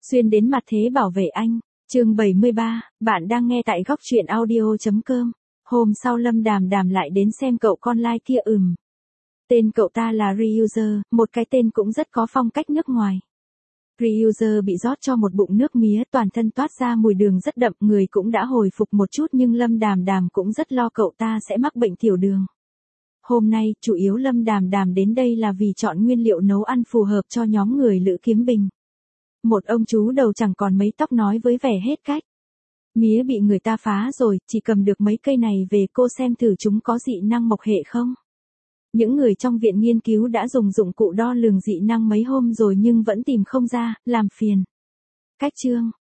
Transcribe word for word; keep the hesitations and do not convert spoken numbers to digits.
Xuyên đến mặt thế bảo vệ anh. Chương bảy mươi ba, bạn đang nghe tại góc truyện audio chấm com. Hôm sau Lâm Đàm Đàm lại đến xem cậu con lai kia ừm. Tên cậu ta là Ryuzer, một cái tên cũng rất có phong cách nước ngoài. Ryuzer bị rót cho một bụng nước mía, toàn thân toát ra mùi đường rất đậm, người cũng đã hồi phục một chút nhưng Lâm Đàm Đàm cũng rất lo cậu ta sẽ mắc bệnh tiểu đường. Hôm nay, chủ yếu Lâm Đàm Đàm đến đây là vì chọn nguyên liệu nấu ăn phù hợp cho nhóm người Lữ Kiếm Bình. Một ông chú đầu chẳng còn mấy tóc nói với vẻ hết cách. Mía bị người ta phá rồi, chỉ cầm được mấy cây này về cô xem thử chúng có dị năng mộc hệ không. Những người trong viện nghiên cứu đã dùng dụng cụ đo lường dị năng mấy hôm rồi nhưng vẫn tìm không ra, làm phiền. Cách chương,